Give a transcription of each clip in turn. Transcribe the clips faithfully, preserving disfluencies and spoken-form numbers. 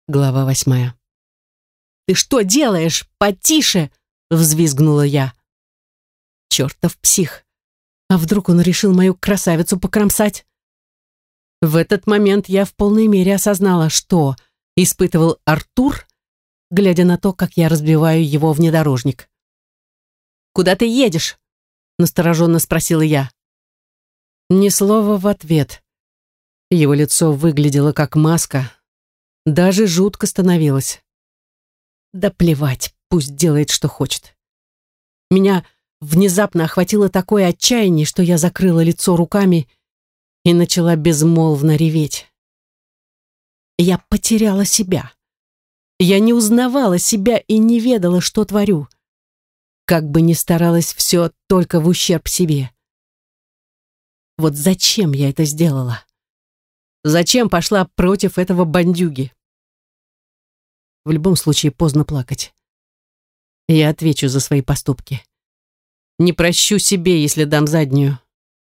Глава восьмая. «Ты что делаешь? Потише!» — взвизгнула я. Чертов псих! А вдруг он решил мою красавицу покромсать? В этот момент я в полной мере осознала, что испытывал Артур, глядя на то, как я разбиваю его внедорожник. «Куда ты едешь?» — настороженно спросила я. Ни слова в ответ. Его лицо выглядело как маска. Даже жутко становилось. Да плевать, пусть делает, что хочет. Меня внезапно охватило такое отчаяние, что я закрыла лицо руками и начала безмолвно реветь. Я потеряла себя. Я не узнавала себя и не ведала, что творю. Как бы ни старалась, все только в ущерб себе. Вот зачем я это сделала? Зачем пошла против этого бандюги? В любом случае поздно плакать. Я отвечу за свои поступки. Не прощу себе, если дам заднюю.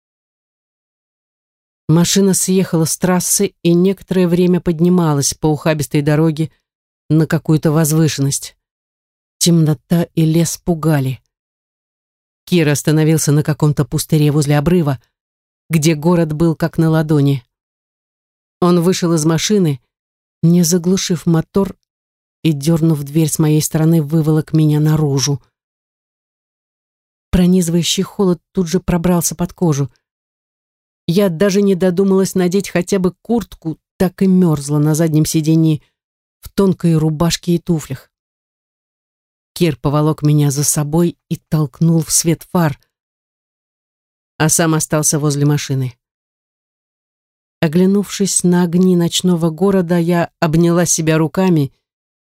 Машина съехала с трассы и некоторое время поднималась по ухабистой дороге на какую-то возвышенность. Темнота и лес пугали. Кир остановился на каком-то пустыре возле обрыва, где город был как на ладони. Он вышел из машины, не заглушив мотор, и, дернув дверь с моей стороны, выволок меня наружу. Пронизывающий холод тут же пробрался под кожу. Я даже не додумалась надеть хотя бы куртку, так и мерзла на заднем сиденье в тонкой рубашке и туфлях. Кир поволок меня за собой и толкнул в свет фар, а сам остался возле машины. Оглянувшись на огни ночного города, я обняла себя руками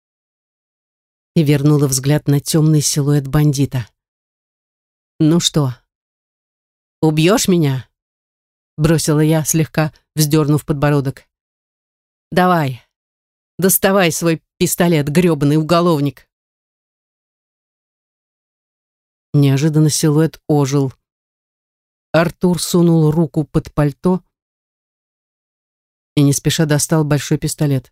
и вернула взгляд на темный силуэт бандита. «Ну что, убьешь меня?» — бросила я, слегка вздернув подбородок. «Давай, доставай свой пистолет, гребаный уголовник!» Неожиданно силуэт ожил. Артур сунул руку под пальто и не спеша достал большой пистолет.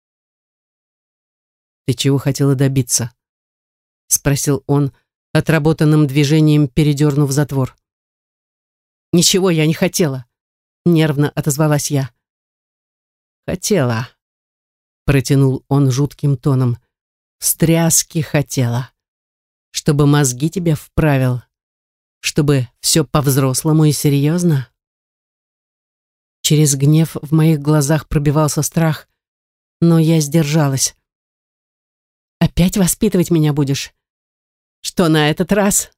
«Ты чего хотела добиться?» — спросил он, отработанным движением передернув затвор. «Ничего я не хотела», — нервно отозвалась я. «Хотела», — протянул он жутким тоном. «Встряски хотела. Чтобы мозги тебе вправил. Чтобы все по-взрослому и серьезно». Через гнев в моих глазах пробивался страх, но я сдержалась. «Опять воспитывать меня будешь? Что на этот раз?»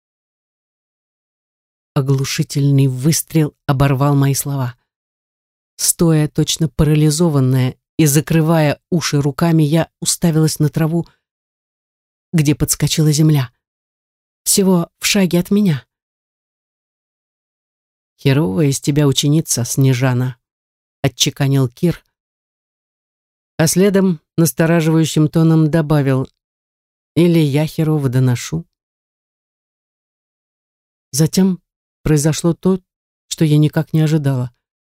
Оглушительный выстрел оборвал мои слова. Стоя точно парализованная и закрывая уши руками, я уставилась на траву, где подскочила земля. Всего в шаге от меня. «Херовая из тебя ученица, Снежана», — отчеканил Кир, а следом настораживающим тоном добавил: «Или я херово доношу». Затем произошло то, что я никак не ожидала.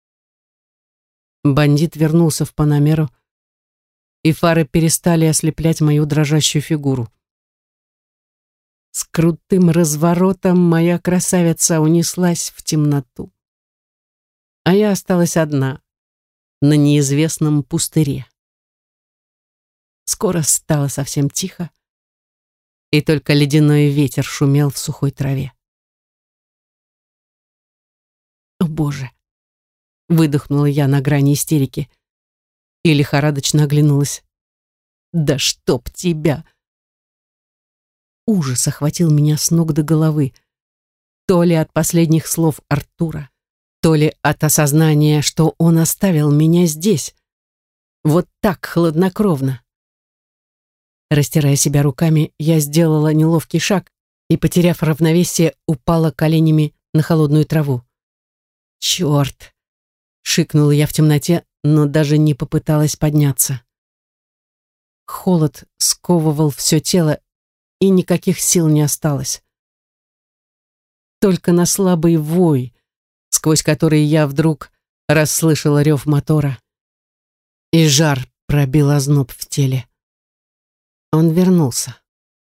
Бандит вернулся в Панамеру, и фары перестали ослеплять мою дрожащую фигуру. С крутым разворотом моя красавица унеслась в темноту, а я осталась одна на неизвестном пустыре. Скоро стало совсем тихо, и только ледяной ветер шумел в сухой траве. «О, Боже!» — выдохнула я на грани истерики и лихорадочно оглянулась. «Да чтоб тебя!» Ужас охватил меня с ног до головы, то ли от последних слов Артура, то ли от осознания, что он оставил меня здесь, вот так хладнокровно. Растирая себя руками, я сделала неловкий шаг и, потеряв равновесие, упала коленями на холодную траву. «Черт!» — шикнула я в темноте, но даже не попыталась подняться. Холод сковывал все тело, и никаких сил не осталось. Только на слабый вой, сквозь который я вдруг расслышала рев мотора, и жар пробил озноб в теле. Он вернулся.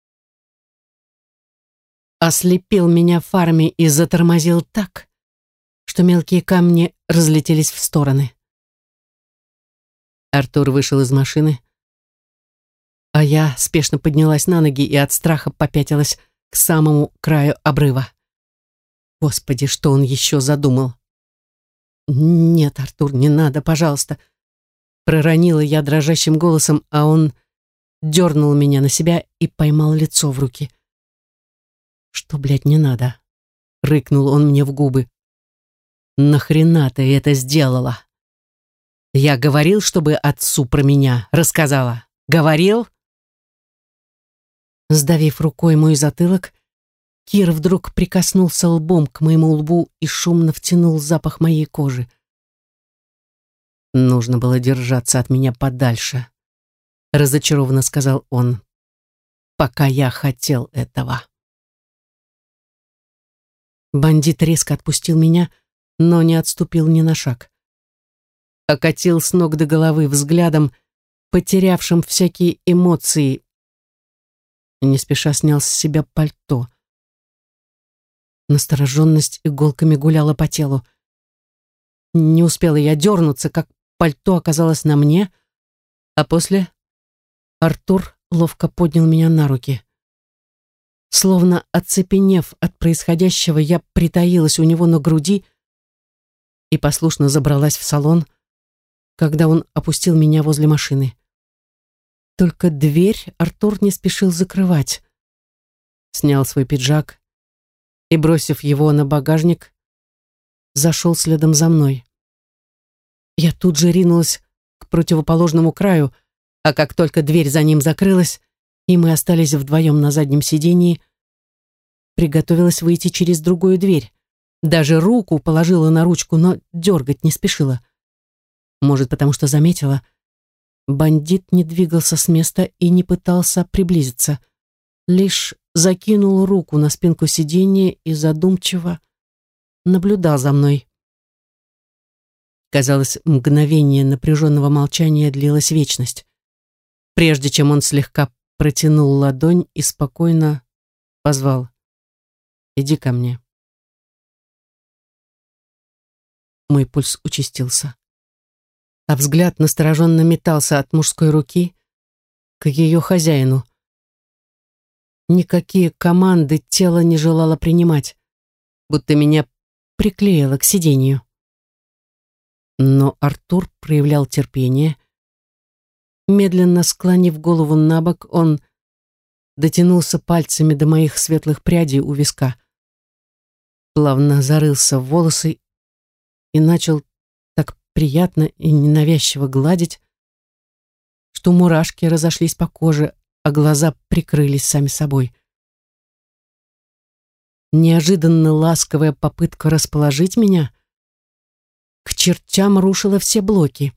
Ослепил меня фарами и затормозил так, что мелкие камни разлетелись в стороны. Артур вышел из машины, а я спешно поднялась на ноги и от страха попятилась к самому краю обрыва. Господи, что он еще задумал? «Нет, Артур, не надо, пожалуйста», — проронила я дрожащим голосом, а он дернул меня на себя и поймал лицо в руки. «Что, блядь, не надо?» — рыкнул он мне в губы. «Нахрена ты это сделала? Я говорил, чтобы отцу про меня рассказала. Говорил?» Сдавив рукой мой затылок, Кир вдруг прикоснулся лбом к моему лбу и шумно втянул запах моей кожи. «Нужно было держаться от меня подальше», — разочарованно сказал он, «пока я хотел этого». Бандит резко отпустил меня, но не отступил ни на шаг. Окатил с ног до головы взглядом, потерявшим всякие эмоции, и не спеша снял с себя пальто. Настороженность иголками гуляла по телу. Не успела я дернуться, как пальто оказалось на мне, а после Артур ловко поднял меня на руки. Словно оцепенев от происходящего, я притаилась у него на груди и послушно забралась в салон, когда он опустил меня возле машины. Только дверь Артур не спешил закрывать. Снял свой пиджак и, бросив его на багажник, зашел следом за мной. Я тут же ринулась к противоположному краю, а как только дверь за ним закрылась, и мы остались вдвоем на заднем сидении, приготовилась выйти через другую дверь. Даже руку положила на ручку, но дергать не спешила. Может, потому что заметила, бандит не двигался с места и не пытался приблизиться, лишь закинул руку на спинку сиденья и задумчиво наблюдал за мной. Казалось, мгновение напряженного молчания длилась вечность, прежде чем он слегка протянул ладонь и спокойно позвал: «Иди ко мне». Мой пульс участился, а взгляд настороженно метался от мужской руки к ее хозяину. Никакие команды тело не желало принимать, будто меня приклеило к сиденью. Но Артур проявлял терпение. Медленно склонив голову на бок, он дотянулся пальцами до моих светлых прядей у виска, плавно зарылся в волосы и начал так приятно и ненавязчиво гладить, что мурашки разошлись по коже, а глаза прикрылись сами собой. Неожиданно ласковая попытка расположить меня к чертям рушила все блоки.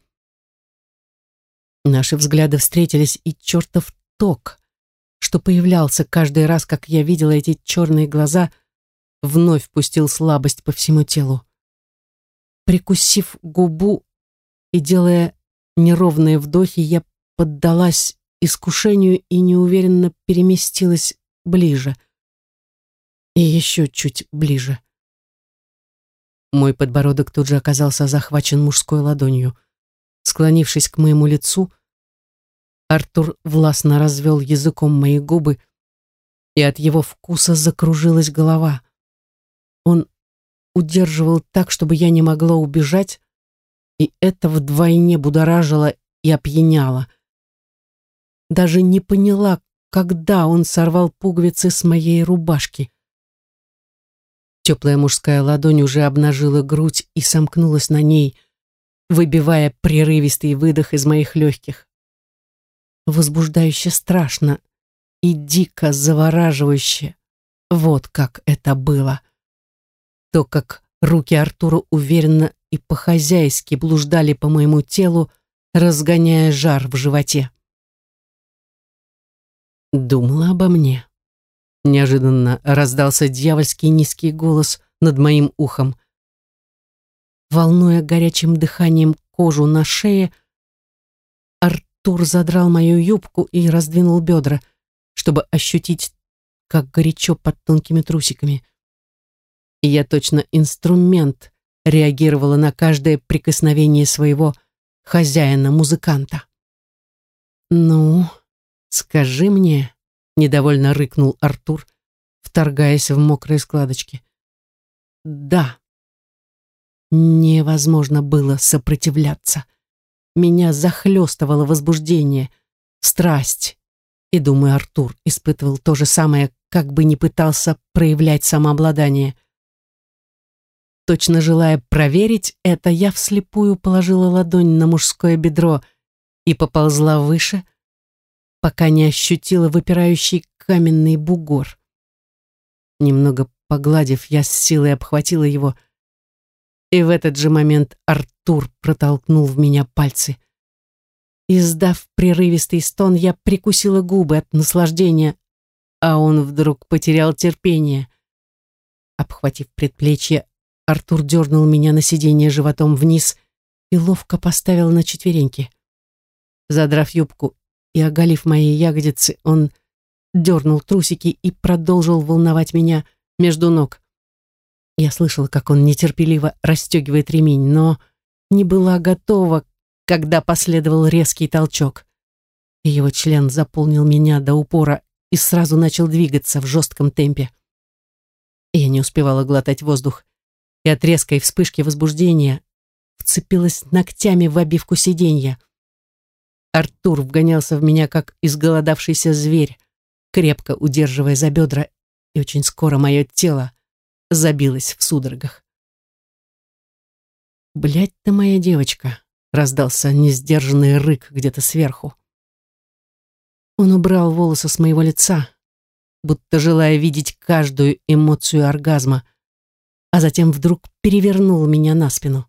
Наши взгляды встретились, и чертов ток, что появлялся каждый раз, как я видела эти черные глаза, вновь пустил слабость по всему телу. Прикусив губу и делая неровные вдохи, я поддалась искушению и неуверенно переместилась ближе. И еще чуть ближе. Мой подбородок тут же оказался захвачен мужской ладонью. Склонившись к моему лицу, Артур властно развел языком мои губы, и от его вкуса закружилась голова. Он удерживал так, чтобы я не могла убежать, и это вдвойне будоражило и опьяняло. Даже не поняла, когда он сорвал пуговицы с моей рубашки. Теплая мужская ладонь уже обнажила грудь и сомкнулась на ней, выбивая прерывистый выдох из моих легких. Возбуждающе страшно и дико завораживающе. Вот как это было. То, как руки Артура уверенно и по-хозяйски блуждали по моему телу, разгоняя жар в животе. «Думала обо мне?» Неожиданно раздался дьявольский низкий голос над моим ухом. Волнуя горячим дыханием кожу на шее, Артур задрал мою юбку и раздвинул бедра, чтобы ощутить, как горячо под тонкими трусиками. И я точно инструмент реагировала на каждое прикосновение своего хозяина-музыканта. «Ну, скажи мне», — недовольно рыкнул Артур, вторгаясь в мокрые складочки. «Да». Невозможно было сопротивляться. Меня захлестывало возбуждение, страсть. И, думаю, Артур испытывал то же самое, как бы ни пытался проявлять самообладание. Точно желая проверить это, я вслепую положила ладонь на мужское бедро и поползла выше, пока не ощутила выпирающий каменный бугор. Немного погладив, я с силой обхватила его, и в этот же момент Артур протолкнул в меня пальцы. Издав прерывистый стон, я прикусила губы от наслаждения, а он вдруг потерял терпение. Обхватив предплечье, Артур дернул меня на сиденье животом вниз и ловко поставил на четвереньки. Задрав юбку и оголив мои ягодицы, он дернул трусики и продолжил волновать меня между ног. Я слышала, как он нетерпеливо расстегивает ремень, но не была готова, когда последовал резкий толчок. И его член заполнил меня до упора и сразу начал двигаться в жестком темпе. Я не успевала глотать воздух, и от резкой вспышки возбуждения вцепилась ногтями в обивку сиденья. Артур вгонялся в меня, как изголодавшийся зверь, крепко удерживая за бедра, и очень скоро мое тело забилось в судорогах. «Блядь ты моя девочка!» — раздался несдержанный рык где-то сверху. Он убрал волосы с моего лица, будто желая видеть каждую эмоцию оргазма, а затем вдруг перевернул меня на спину.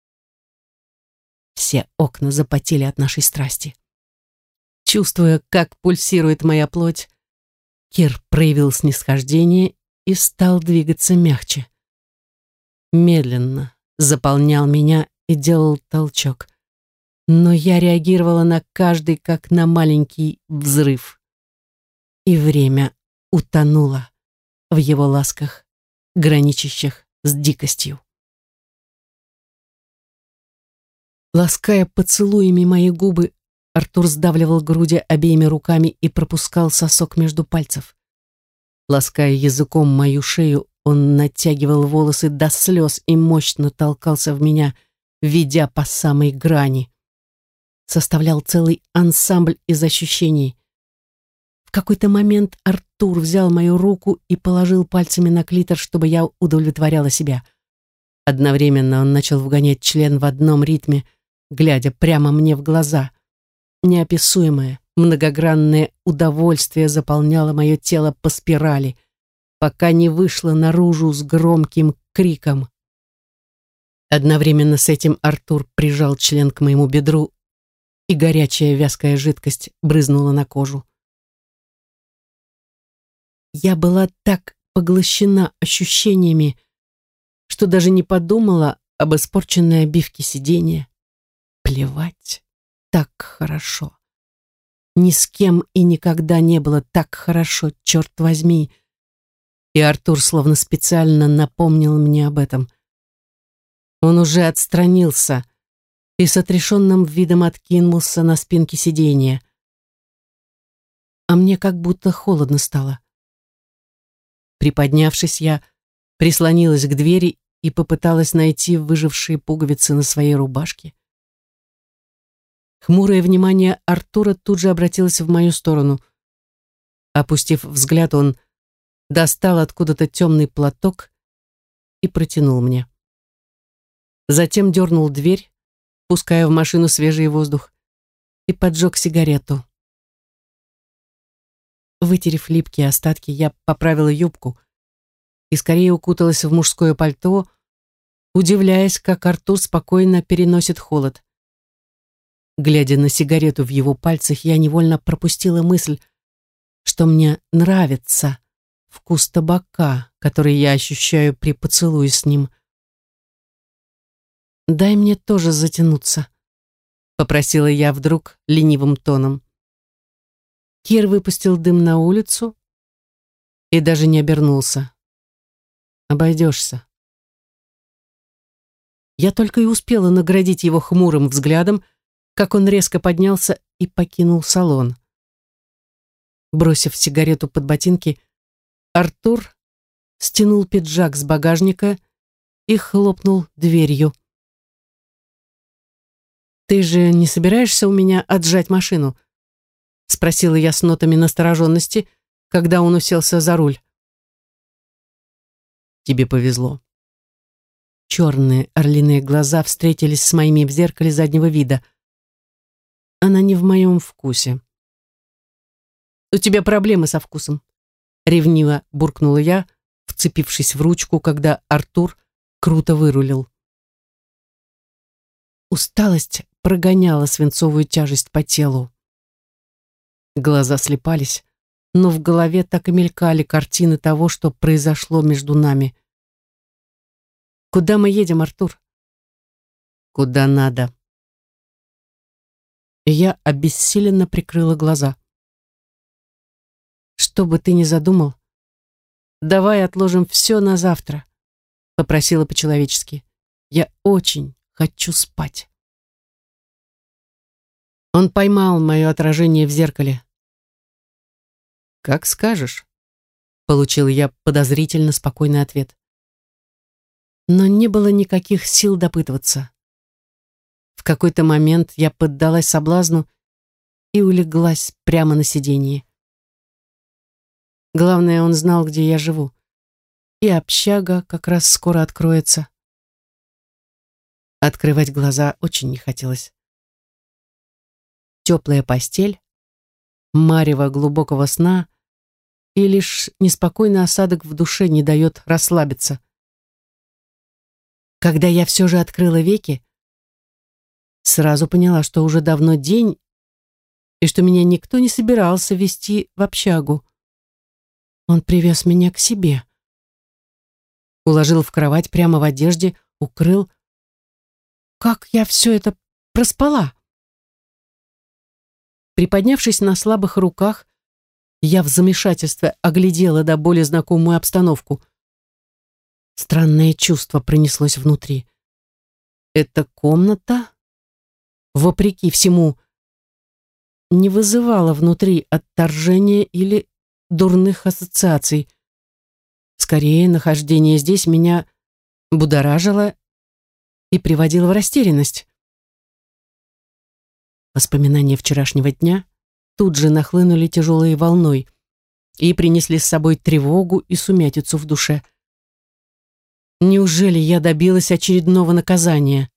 Все окна запотели от нашей страсти. Чувствуя, как пульсирует моя плоть, Кир проявил снисхождение и стал двигаться мягче. Медленно заполнял меня и делал толчок. Но я реагировала на каждый, как на маленький взрыв. И время утонуло в его ласках, граничащих с дикостью. Лаская поцелуями мои губы, Артур сдавливал груди обеими руками и пропускал сосок между пальцев. Лаская языком мою шею, он натягивал волосы до слез и мощно толкался в меня, ведя по самой грани. Составлял целый ансамбль из ощущений. В какой-то момент Артур взял мою руку и положил пальцами на клитор, чтобы я удовлетворяла себя. Одновременно он начал вгонять член в одном ритме, глядя прямо мне в глаза. Неописуемое, многогранное удовольствие заполняло мое тело по спирали, пока не вышло наружу с громким криком. Одновременно с этим Артур прижал член к моему бедру, и горячая вязкая жидкость брызнула на кожу. Я была так поглощена ощущениями, что даже не подумала об испорченной обивке сиденья. Плевать, так хорошо. Ни с кем и никогда не было так хорошо, черт возьми. И Артур словно специально напомнил мне об этом. Он уже отстранился и с отрешенным видом откинулся на спинке сиденья. А мне как будто холодно стало. Приподнявшись, я прислонилась к двери и попыталась найти выжившие пуговицы на своей рубашке. Хмурое внимание Артура тут же обратилось в мою сторону. Опустив взгляд, он достал откуда-то темный платок и протянул мне. Затем дернул дверь, пуская в машину свежий воздух, и поджег сигарету. Вытерев липкие остатки, я поправила юбку и скорее укуталась в мужское пальто, удивляясь, как Артур спокойно переносит холод. Глядя на сигарету в его пальцах, я невольно пропустила мысль, что мне нравится вкус табака, который я ощущаю при поцелуе с ним. «Дай мне тоже затянуться», попросила я вдруг ленивым тоном. Кир выпустил дым на улицу и даже не обернулся. Обойдешься. Я только и успела наградить его хмурым взглядом, как он резко поднялся и покинул салон. Бросив сигарету под ботинки, Артур стянул пиджак с багажника и хлопнул дверью. «Ты же не собираешься у меня отжать машину?» — спросила я с нотами настороженности, когда он уселся за руль. «Тебе повезло». Черные орлиные глаза встретились с моими в зеркале заднего вида. Она не в моем вкусе. «У тебя проблемы со вкусом», — ревниво буркнула я, вцепившись в ручку, когда Артур круто вырулил. Усталость прогоняла свинцовую тяжесть по телу. Глаза слепались, но в голове так и мелькали картины того, что произошло между нами. «Куда мы едем, Артур?» «Куда надо». И я обессиленно прикрыла глаза. «Что бы ты ни задумал, давай отложим все на завтра», — попросила по-человечески. «Я очень хочу спать». Он поймал мое отражение в зеркале. «Как скажешь», — получил я подозрительно спокойный ответ. Но не было никаких сил допытываться. В какой-то момент я поддалась соблазну и улеглась прямо на сиденье. Главное, он знал, где я живу. И общага как раз скоро откроется. Открывать глаза очень не хотелось. Теплая постель, марево глубокого сна, и лишь неспокойный осадок в душе не дает расслабиться. Когда я все же открыла веки, сразу поняла, что уже давно день, и что меня никто не собирался везти в общагу. Он привез меня к себе. Уложил в кровать прямо в одежде, укрыл. Как я все это проспала? Приподнявшись на слабых руках, я в замешательстве оглядела до боли знакомую обстановку. Странное чувство пронеслось внутри. Эта комната, вопреки всему, не вызывала внутри отторжения или дурных ассоциаций. Скорее, нахождение здесь меня будоражило и приводило в растерянность. Воспоминания вчерашнего дня тут же нахлынули тяжелой волной и принесли с собой тревогу и сумятицу в душе. Неужели я добилась очередного наказания?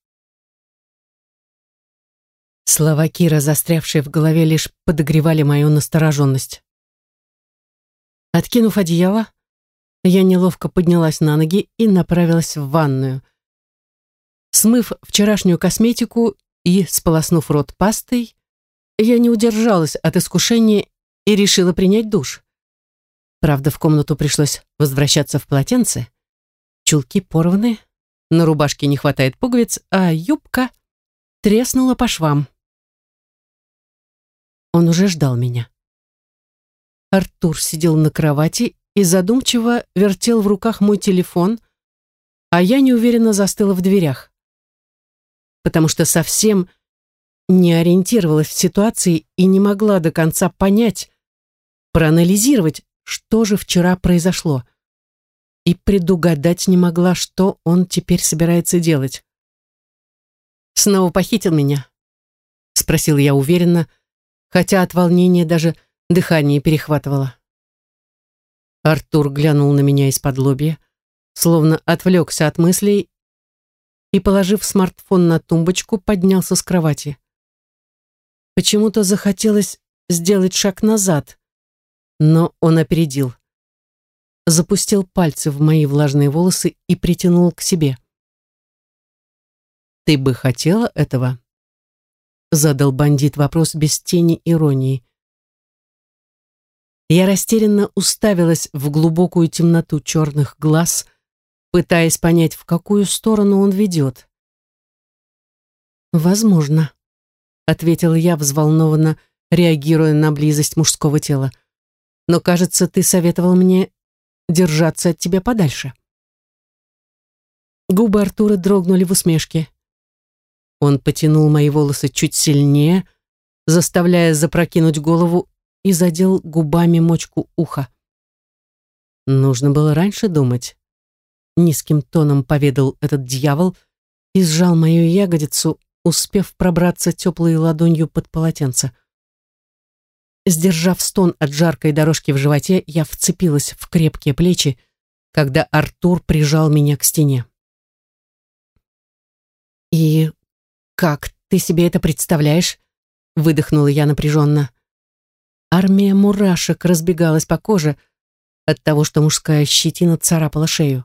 Слова Кира, застрявшие в голове, лишь подогревали мою настороженность. Откинув одеяло, я неловко поднялась на ноги и направилась в ванную. Смыв вчерашнюю косметику и сполоснув рот пастой, я не удержалась от искушения и решила принять душ. Правда, в комнату пришлось возвращаться в полотенце. Чулки порваны, на рубашке не хватает пуговиц, а юбка треснула по швам. Он уже ждал меня. Артур сидел на кровати и задумчиво вертел в руках мой телефон, а я неуверенно застыла в дверях, потому что совсем не ориентировалась в ситуации и не могла до конца понять, проанализировать, что же вчера произошло, и предугадать не могла, что он теперь собирается делать. «Снова похитил меня?» — спросила я уверенно, хотя от волнения даже дыхание перехватывало. Артур глянул на меня из-под лобья, словно отвлекся от мыслей и, положив смартфон на тумбочку, поднялся с кровати. Почему-то захотелось сделать шаг назад, но он опередил. Запустил пальцы в мои влажные волосы и притянул к себе. «Ты бы хотела этого?» Задал бандит вопрос без тени иронии. Я растерянно уставилась в глубокую темноту черных глаз, пытаясь понять, в какую сторону он ведет. «Возможно», ответила я, взволнованно реагируя на близость мужского тела. «Но, кажется, ты советовал мне держаться от тебя подальше». Губы Артура дрогнули в усмешке. Он потянул мои волосы чуть сильнее, заставляя запрокинуть голову, и задел губами мочку уха. «Нужно было раньше думать», — низким тоном поведал этот дьявол и сжал мою ягодицу, успев пробраться теплой ладонью под полотенце. Сдержав стон от жаркой дорожки в животе, я вцепилась в крепкие плечи, когда Артур прижал меня к стене. «И как ты себе это представляешь?» — выдохнула я напряженно. Армия мурашек разбегалась по коже от того, что мужская щетина царапала шею.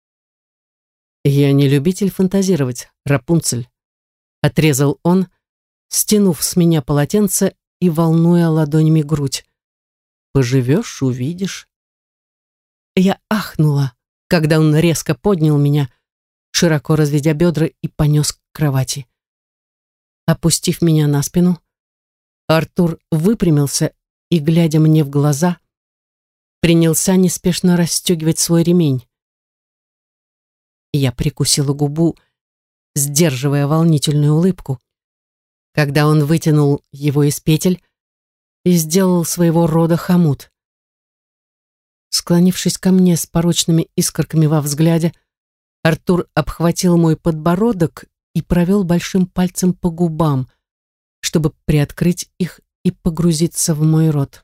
«Я не любитель фантазировать, Рапунцель», — отрезал он, стянув с меня полотенце и волнуя ладонями грудь. «Поживешь — увидишь». Я ахнула, когда он резко поднял меня, широко разведя бедра, и понес к кровати. Опустив меня на спину, Артур выпрямился и, глядя мне в глаза, принялся неспешно расстегивать свой ремень. Я прикусила губу, сдерживая волнительную улыбку, когда он вытянул его из петель и сделал своего рода хомут. Склонившись ко мне с порочными искорками во взгляде, Артур обхватил мой подбородок и провел большим пальцем по губам, чтобы приоткрыть их и погрузиться в мой рот.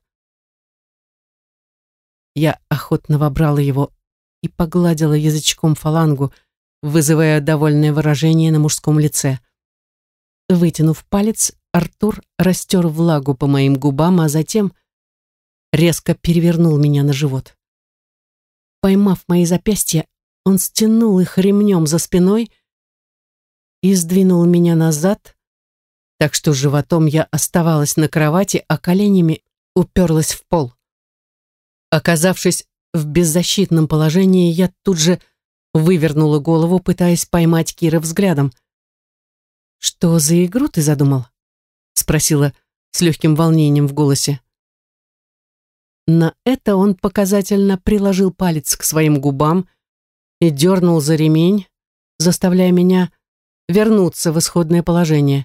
Я охотно вобрала его и погладила язычком фалангу, вызывая довольное выражение на мужском лице. Вытянув палец, Артур растер влагу по моим губам, а затем резко перевернул меня на живот. Поймав мои запястья, он стянул их ремнем за спиной и сдвинул меня назад, так что животом я оставалась на кровати, а коленями уперлась в пол. Оказавшись в беззащитном положении, я тут же вывернула голову, пытаясь поймать Кира взглядом. «Что за игру ты задумал?» — спросила с легким волнением в голосе. На это он показательно приложил палец к своим губам и дернул за ремень, заставляя меня вернуться в исходное положение.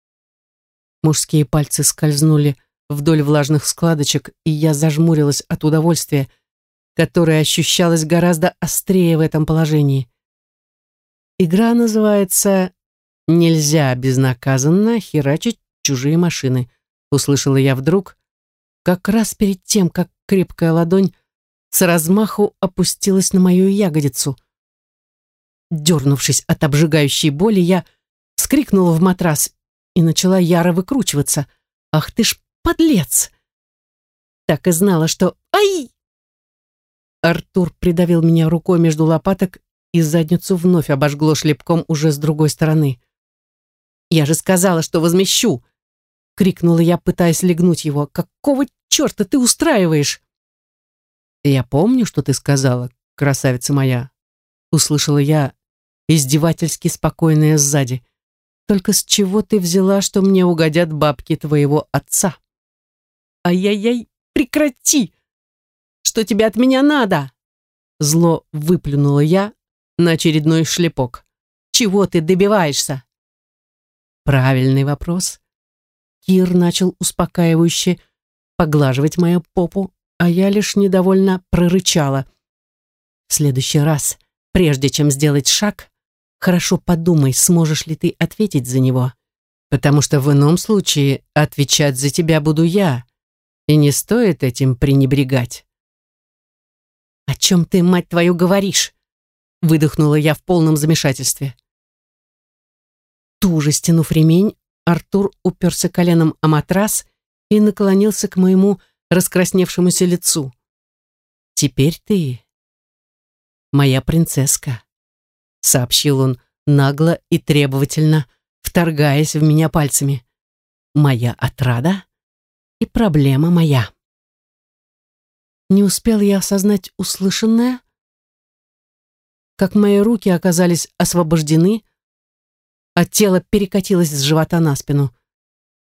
Мужские пальцы скользнули вдоль влажных складочек, и я зажмурилась от удовольствия, которое ощущалось гораздо острее в этом положении. Игра называется «Нельзя безнаказанно херачить чужие машины», услышала я вдруг, как раз перед тем, как крепкая ладонь с размаху опустилась на мою ягодицу. Дернувшись от обжигающей боли, я вскрикнула в матрас и начала яро выкручиваться. «Ах ты ж подлец!» Так и знала, что... Ай! Артур придавил меня рукой между лопаток, и задницу вновь обожгло шлепком уже с другой стороны. «Я же сказала, что возмещу!» — крикнула я, пытаясь легнуть его. «Какого черта ты устраиваешь?» «Я помню, что ты сказала, красавица моя», — услышала я, издевательски спокойная сзади. «Только с чего ты взяла, что мне угодят бабки твоего отца?» «Ай-яй-яй, прекрати! Что тебе от меня надо?» Зло выплюнула я на очередной шлепок. «Чего ты добиваешься?» «Правильный вопрос». Кир начал успокаивающе поглаживать мою попу, а я лишь недовольно прорычала. «В следующий раз, прежде чем сделать шаг, хорошо подумай, сможешь ли ты ответить за него, потому что в ином случае отвечать за тебя буду я, и не стоит этим пренебрегать». «О чем ты, мать твою, говоришь?» выдохнула я в полном замешательстве. Туже стянув ремень, Артур уперся коленом о матрас и наклонился к моему раскрасневшемуся лицу. «Теперь ты моя принцесска», — сообщил он нагло и требовательно, вторгаясь в меня пальцами. «Моя отрада и проблема моя». Не успел я осознать услышанное, как мои руки оказались освобождены, а тело перекатилось с живота на спину.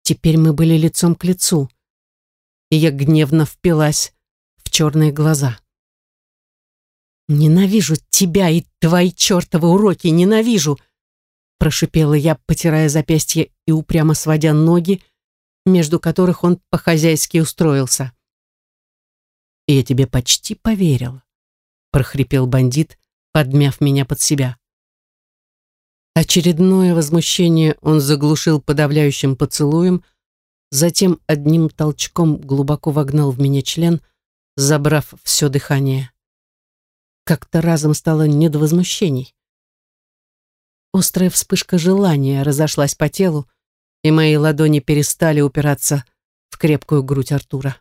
Теперь мы были лицом к лицу, и я гневно впилась в черные глаза. «Ненавижу тебя и твои чертовы уроки, ненавижу!» прошипела я, потирая запястье и упрямо сводя ноги, между которых он по-хозяйски устроился. «И я тебе почти поверил», — прохрипел бандит, подмяв меня под себя. Очередное возмущение он заглушил подавляющим поцелуем, затем одним толчком глубоко вогнал в меня член, забрав все дыхание. Как-то разом стало не до возмущений. Острая вспышка желания разошлась по телу, и мои ладони перестали упираться в крепкую грудь Артура.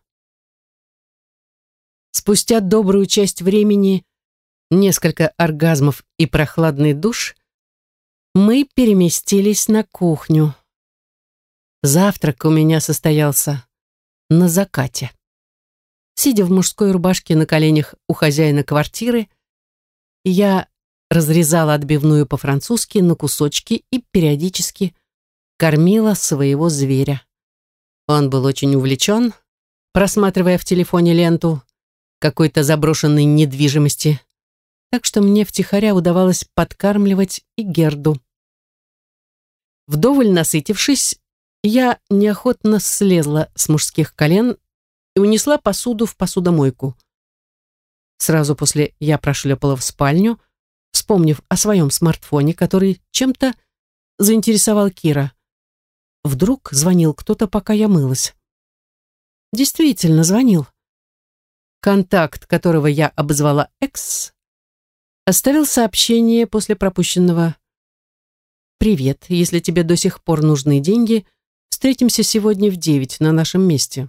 Спустя добрую часть времени, несколько оргазмов и прохладный душ, мы переместились на кухню. Завтрак у меня состоялся на закате. Сидя в мужской рубашке на коленях у хозяина квартиры, я разрезала отбивную по-французски на кусочки и периодически кормила своего зверя. Он был очень увлечен, просматривая в телефоне ленту какой-то заброшенной недвижимости, так что мне втихаря удавалось подкармливать и Герду. Вдоволь насытившись, я неохотно слезла с мужских колен и унесла посуду в посудомойку. Сразу после я прошлепала в спальню, вспомнив о своем смартфоне, который чем-то заинтересовал Кира. Вдруг звонил кто-то, пока я мылась. Действительно звонил. Контакт, которого я обозвала «экс», оставил сообщение после пропущенного: «Привет, если тебе до сих пор нужны деньги, встретимся сегодня в девять на нашем месте».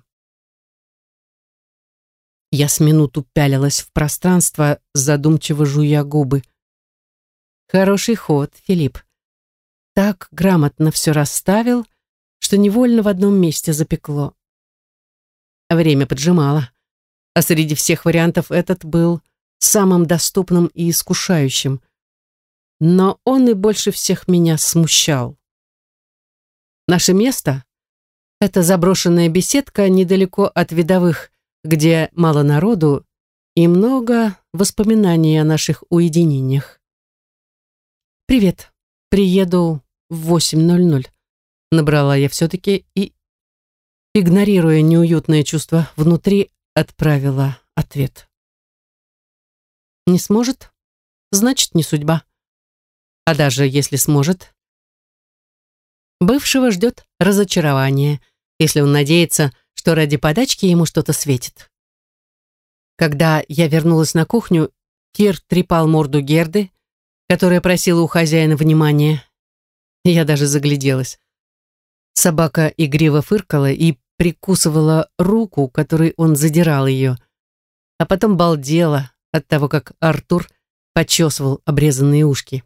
Я с минуту пялилась в пространство, задумчиво жуя губы. Хороший ход, Филипп. Так грамотно все расставил, что невольно в одном месте запекло. Время поджимало, а среди всех вариантов этот был самым доступным и искушающим. Но он и больше всех меня смущал. Наше место — это заброшенная беседка недалеко от видовых, где мало народу и много воспоминаний о наших уединениях. «Привет, приеду в восемь ноль ноль», набрала я все-таки и, игнорируя неуютное чувство внутри, отправила ответ. Не сможет? Значит, не судьба. А даже если сможет, бывшего ждет разочарование, если он надеется, что ради подачки ему что-то светит. Когда я вернулась на кухню, Кир трепал морду Герды, которая просила у хозяина внимания. Я даже загляделась. Собака игриво фыркала и прикусывала руку, которой он задирал ее, а потом балдела от того, как Артур почесывал обрезанные ушки.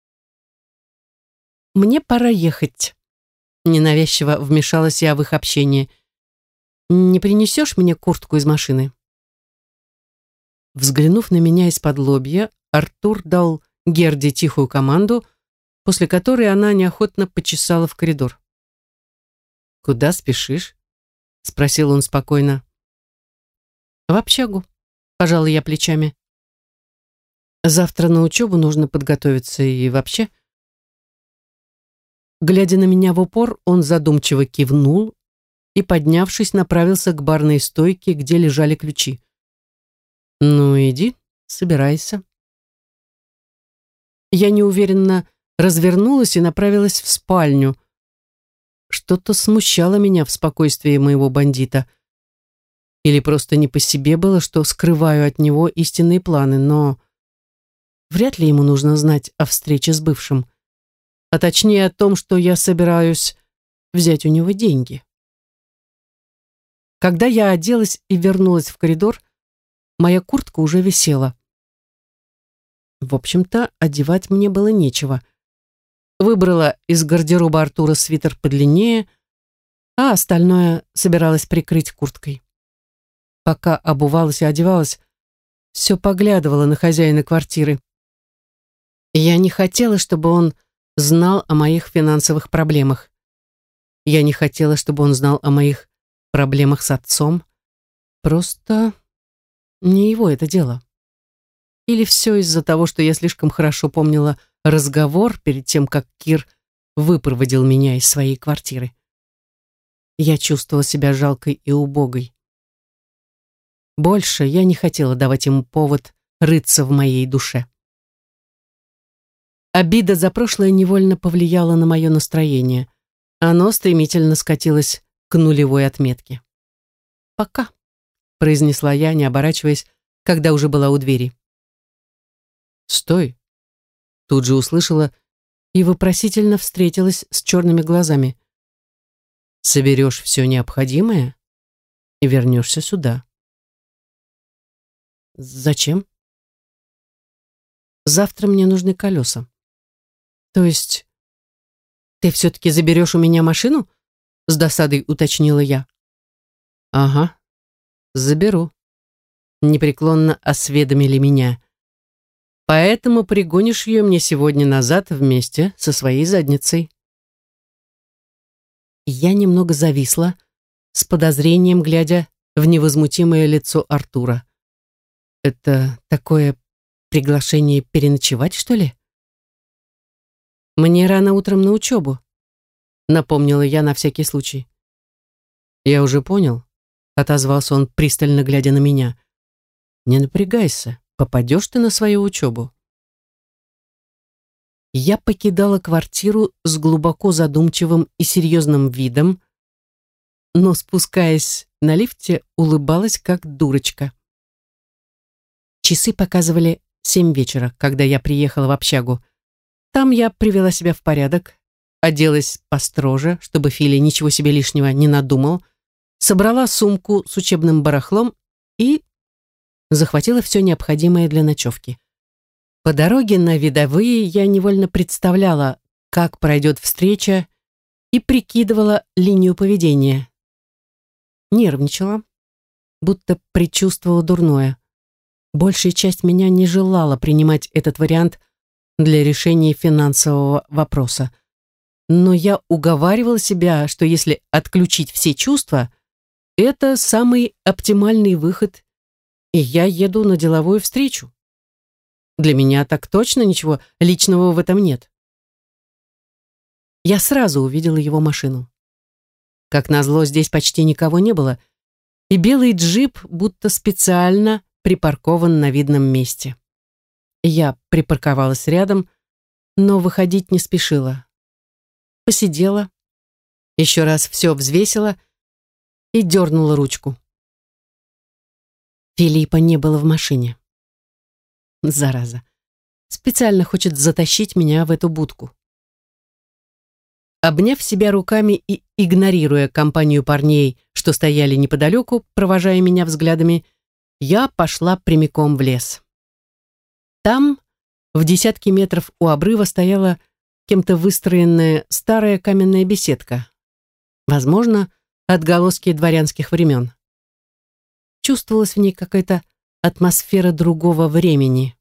«Мне пора ехать», — ненавязчиво вмешалась я в их общение. «Не принесешь мне куртку из машины?» Взглянув на меня из-под лобья, Артур дал Герде тихую команду, после которой она неохотно почесала в коридор. «Куда спешишь?» — спросил он спокойно. «В общагу», — пожала я плечами. «Завтра на учебу нужно подготовиться и вообще...» Глядя на меня в упор, он задумчиво кивнул и, поднявшись, направился к барной стойке, где лежали ключи. «Ну, иди, собирайся». Я неуверенно развернулась и направилась в спальню. Что-то смущало меня в спокойствии моего бандита. Или просто не по себе было, что скрываю от него истинные планы, но вряд ли ему нужно знать о встрече с бывшим, а точнее о том, что я собираюсь взять у него деньги. Когда я оделась и вернулась в коридор, моя куртка уже висела. В общем-то, одевать мне было нечего. Выбрала из гардероба Артура свитер подлиннее, а остальное собиралась прикрыть курткой. Пока обувалась и одевалась, все поглядывала на хозяина квартиры. Я не хотела, чтобы он знал о моих финансовых проблемах. Я не хотела, чтобы он знал о моих проблемах с отцом. Просто не его это дело. Или все из-за того, что я слишком хорошо помнила разговор перед тем, как Кир выпроводил меня из своей квартиры. Я чувствовала себя жалкой и убогой. Больше я не хотела давать ему повод рыться в моей душе. Обида за прошлое невольно повлияла на мое настроение. Оно стремительно скатилось к нулевой отметке. «Пока», — произнесла я, не оборачиваясь, когда уже была у двери. «Стой!» — тут же услышала и вопросительно встретилась с черными глазами. «Соберешь все необходимое и вернешься сюда». «Зачем?» «Завтра мне нужны колеса». «То есть ты все-таки заберешь у меня машину?» — с досадой уточнила я. «Ага, заберу», — непреклонно осведомили меня. «Поэтому пригонишь ее мне сегодня назад вместе со своей задницей». Я немного зависла, с подозрением глядя в невозмутимое лицо Артура. «Это такое приглашение переночевать, что ли?» «Мне рано утром на учебу», — напомнила я на всякий случай. «Я уже понял», — отозвался он, пристально глядя на меня. «Не напрягайся, попадешь ты на свою учебу». Я покидала квартиру с глубоко задумчивым и серьезным видом, но, спускаясь на лифте, улыбалась как дурочка. Часы показывали семь вечера, когда я приехала в общагу. Там я привела себя в порядок, оделась построже, чтобы Филя ничего себе лишнего не надумал, собрала сумку с учебным барахлом и захватила все необходимое для ночевки. По дороге на видовые я невольно представляла, как пройдет встреча, и прикидывала линию поведения. Нервничала, будто предчувствовала дурное. Большая часть меня не желала принимать этот вариант для решения финансового вопроса. Но я уговаривала себя, что если отключить все чувства, это самый оптимальный выход, и я еду на деловую встречу. Для меня так точно ничего личного в этом нет. Я сразу увидела его машину. Как назло, здесь почти никого не было, и белый джип будто специально припаркован на видном месте. Я припарковалась рядом, но выходить не спешила. Посидела, еще раз все взвесила и дернула ручку. Филиппа не было в машине. Зараза. Специально хочет затащить меня в эту будку. Обняв себя руками и игнорируя компанию парней, что стояли неподалеку, провожая меня взглядами, я пошла прямиком в лес. Там, в десятке метров у обрыва, стояла кем-то выстроенная старая каменная беседка. Возможно, отголоски дворянских времен. Чувствовалась в ней какая-то атмосфера другого времени.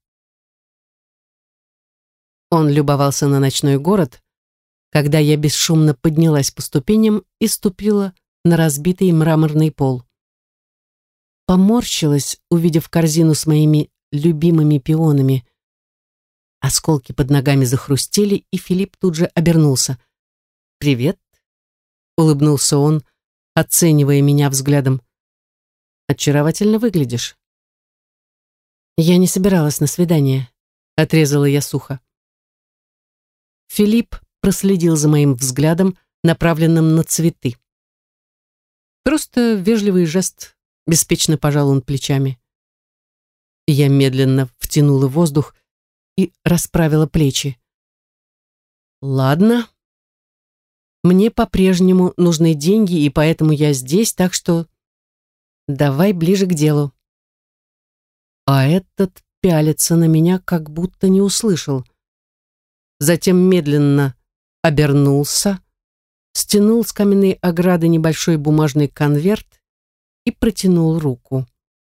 Он любовался на ночной город, когда я бесшумно поднялась по ступеням и ступила на разбитый мраморный пол. Поморщилась, увидев корзину с моими любимыми пионами. Осколки под ногами захрустели, и Филипп тут же обернулся. «Привет», — улыбнулся он, оценивая меня взглядом. «Очаровательно выглядишь». «Я не собиралась на свидание», — отрезала я сухо. Филипп проследил за моим взглядом, направленным на цветы. Просто вежливый жест, беспечно пожал он плечами. Я медленно втянула воздух и расправила плечи. Ладно. Мне по-прежнему нужны деньги, и поэтому я здесь, так что давай ближе к делу. А этот пялится на меня, как будто не услышал. Затем медленно обернулся, стянул с каменной ограды небольшой бумажный конверт и протянул руку.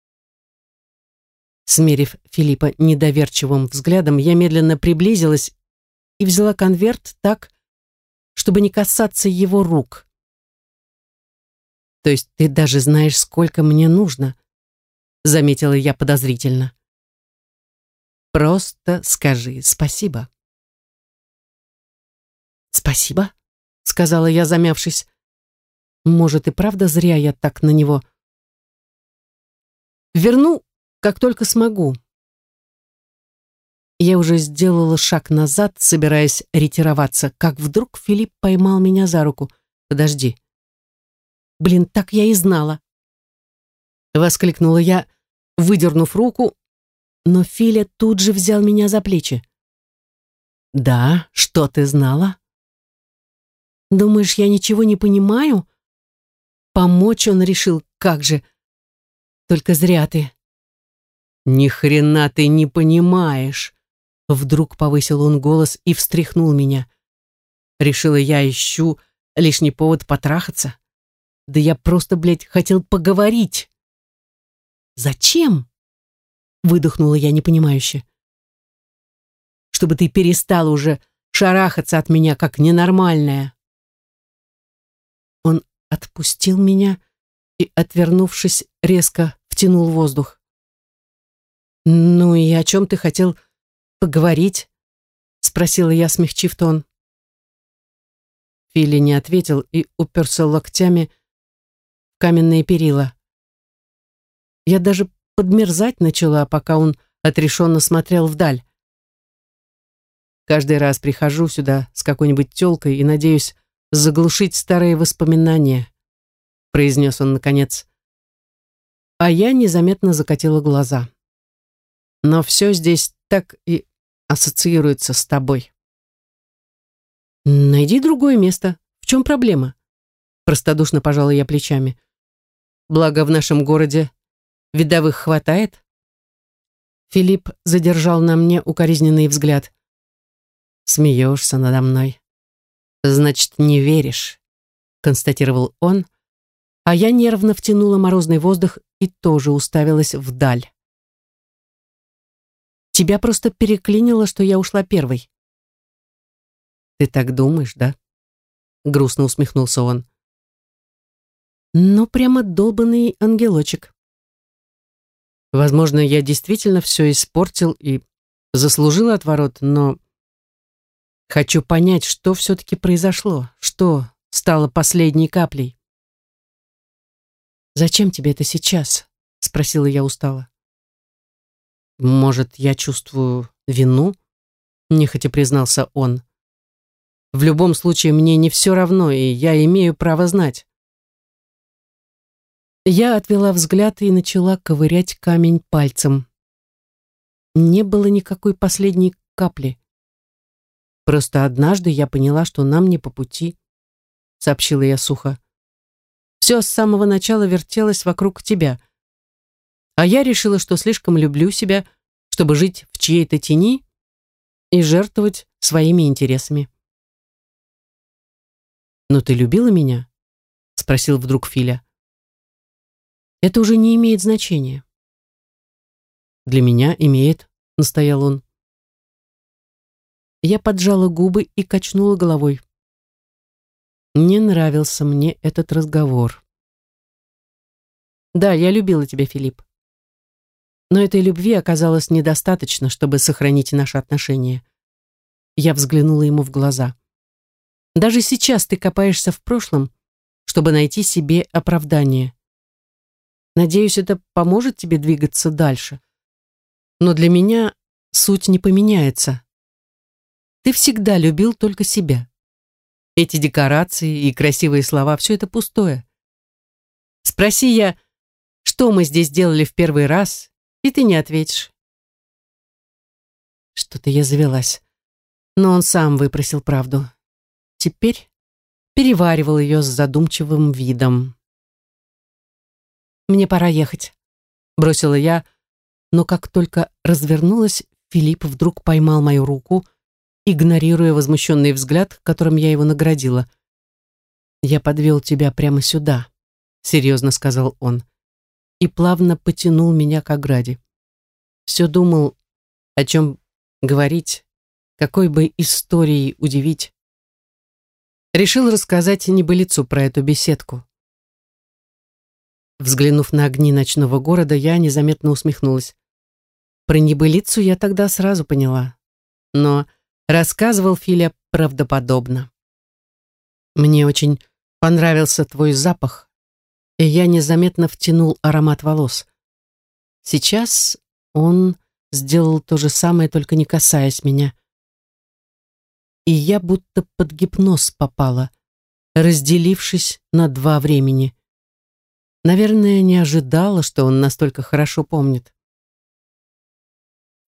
Смерив Филиппа недоверчивым взглядом, я медленно приблизилась и взяла конверт так, чтобы не касаться его рук. То есть ты даже знаешь, сколько мне нужно, заметила я подозрительно. Просто скажи спасибо. Спасибо, сказала я, замявшись. Может, и правда зря я так на него. Верну, как только смогу. Я уже сделала шаг назад, собираясь ретироваться, как вдруг Филипп поймал меня за руку. Подожди. Блин, так я и знала. Воскликнула я, выдернув руку, но Филя тут же взял меня за плечи. Да, что ты знала? Думаешь, я ничего не понимаю? Помочь он решил, как же. Только зря ты. Ни хрена ты не понимаешь. Вдруг повысил он голос и встряхнул меня. Решила, я ищу лишний повод потрахаться. Да я просто, блядь, хотел поговорить. Зачем? Выдохнула я непонимающе. Чтобы ты перестал уже шарахаться от меня, как ненормальная. Он отпустил меня и, отвернувшись, резко втянул воздух. «Ну и о чем ты хотел поговорить?» — спросила я, смягчив тон. Фили не ответил и уперся локтями в каменные перила. Я даже подмерзать начала, пока он отрешенно смотрел вдаль. Каждый раз прихожу сюда с какой-нибудь тёлкой и надеюсь заглушить старые воспоминания, произнес он наконец. А я незаметно закатила глаза. Но все здесь так и ассоциируется с тобой. Найди другое место. В чем проблема? Простодушно пожала я плечами. Благо в нашем городе видовых хватает. Филипп задержал на мне укоризненный взгляд. Смеешься надо мной. Значит, не веришь, констатировал он, а я нервно втянула морозный воздух и тоже уставилась вдаль. Тебя просто переклинило, что я ушла первой. Ты так думаешь, да? Грустно усмехнулся он. Ну, прямо долбанный ангелочек. Возможно, я действительно все испортил и заслужил отворот, но хочу понять, что все-таки произошло, что стало последней каплей. «Зачем тебе это сейчас?» — спросила я устало. «Может, я чувствую вину?» — нехотя признался он. «В любом случае, мне не все равно, и я имею право знать». Я отвела взгляд и начала ковырять камень пальцем. Не было никакой последней капли. Просто однажды я поняла, что нам не по пути, сообщила я сухо. Все с самого начала вертелось вокруг тебя. А я решила, что слишком люблю себя, чтобы жить в чьей-то тени и жертвовать своими интересами. «Но ты любила меня?» — спросил вдруг Филя. «Это уже не имеет значения». «Для меня имеет», — настоял он. Я поджала губы и качнула головой. Не нравился мне этот разговор. «Да, я любила тебя, Филипп. Но этой любви оказалось недостаточно, чтобы сохранить наши отношения». Я взглянула ему в глаза. «Даже сейчас ты копаешься в прошлом, чтобы найти себе оправдание. Надеюсь, это поможет тебе двигаться дальше. Но для меня суть не поменяется. Ты всегда любил только себя. Эти декорации и красивые слова — все это пустое. Спроси я, что мы здесь делали в первый раз, и ты не ответишь». Что-то я завелась. Но он сам выпросил правду. Теперь переваривал ее с задумчивым видом. «Мне пора ехать», — бросила я, но как только развернулась, Филипп вдруг поймал мою руку, игнорируя возмущенный взгляд, которым я его наградила. «Я подвел тебя прямо сюда», — серьезно сказал он, и плавно потянул меня к ограде. Все думал, о чем говорить, какой бы историей удивить. Решил рассказать небылицу про эту беседку. Взглянув на огни ночного города, я незаметно усмехнулась. Про небылицу я тогда сразу поняла. Но рассказывал Филя правдоподобно. Мне очень понравился твой запах, и я незаметно втянул аромат волос. Сейчас он сделал то же самое, только не касаясь меня. И я будто под гипноз попала, разделившись на два времени. Наверное, не ожидала, что он настолько хорошо помнит.